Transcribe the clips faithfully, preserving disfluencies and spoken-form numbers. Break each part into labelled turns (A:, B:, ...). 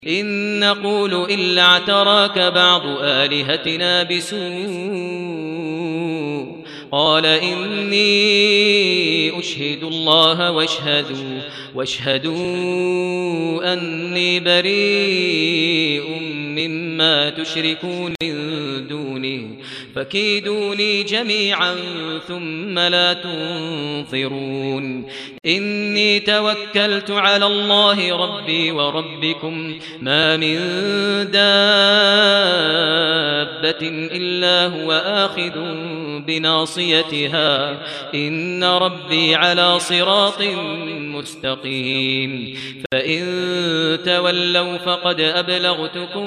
A: إن نقول إلا اعتراك بعض آلهتنا بسوء قال إني أشهد الله واشهدوا, واشهدوا أني بريء مما تشركون من دونه فكيدوني جميعا ثم لا تنظرون إني توكلت على الله ربي وربكم ما من دابة إلا هو آخذ بناصيتها إن ربي على صراط مستقيم فإن تولوا فقد أبلغتكم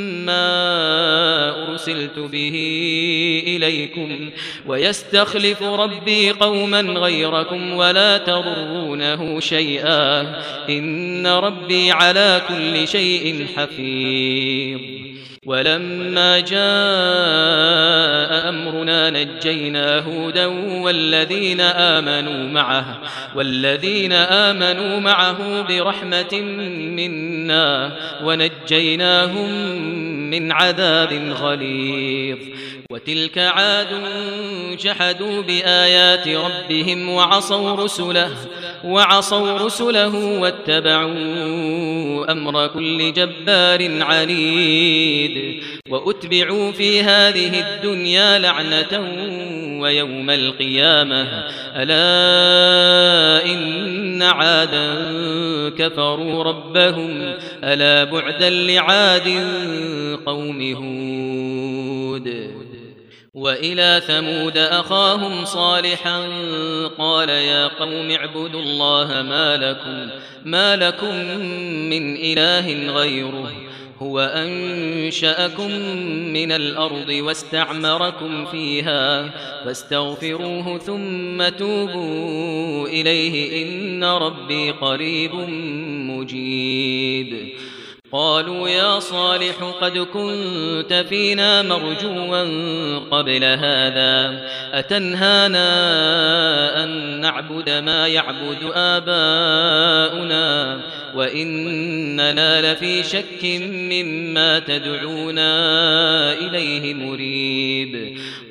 A: ما أرسلت به إليكم ويستخلف ربي قوما غيركم ولا تضرونه شيئا إن ربي على كل شيء حفيظ ولما جاء أمرنا نجينا هودا والذين آمنوا معه والذين آمنوا معه برحمة منا ونجيناهم من عذاب غليظ وتلك عاد جحدوا بآيات ربهم وعصوا رسله وعصوا رسله واتبعوا أمر كل جبار عنيد وأتبعوا في هذه الدنيا لعنة ويوم القيامة ألا إن عادا كفروا ربهم ألا بعدا لعاد قوم هود وإلى ثمود أخاهم صالحا قال يا قوم اعبدوا الله ما لكم, ما لكم من إله غيره هو أنشأكم من الأرض واستعمركم فيها فاستغفروه ثم توبوا إليه إن ربي قريب مجيب قالوا يا صالح قد كنت فينا مرجوا قبل هذا أتنهانا أن نعبد ما يعبد آباؤنا وإننا لفي شك مما تدعونا إليه مريب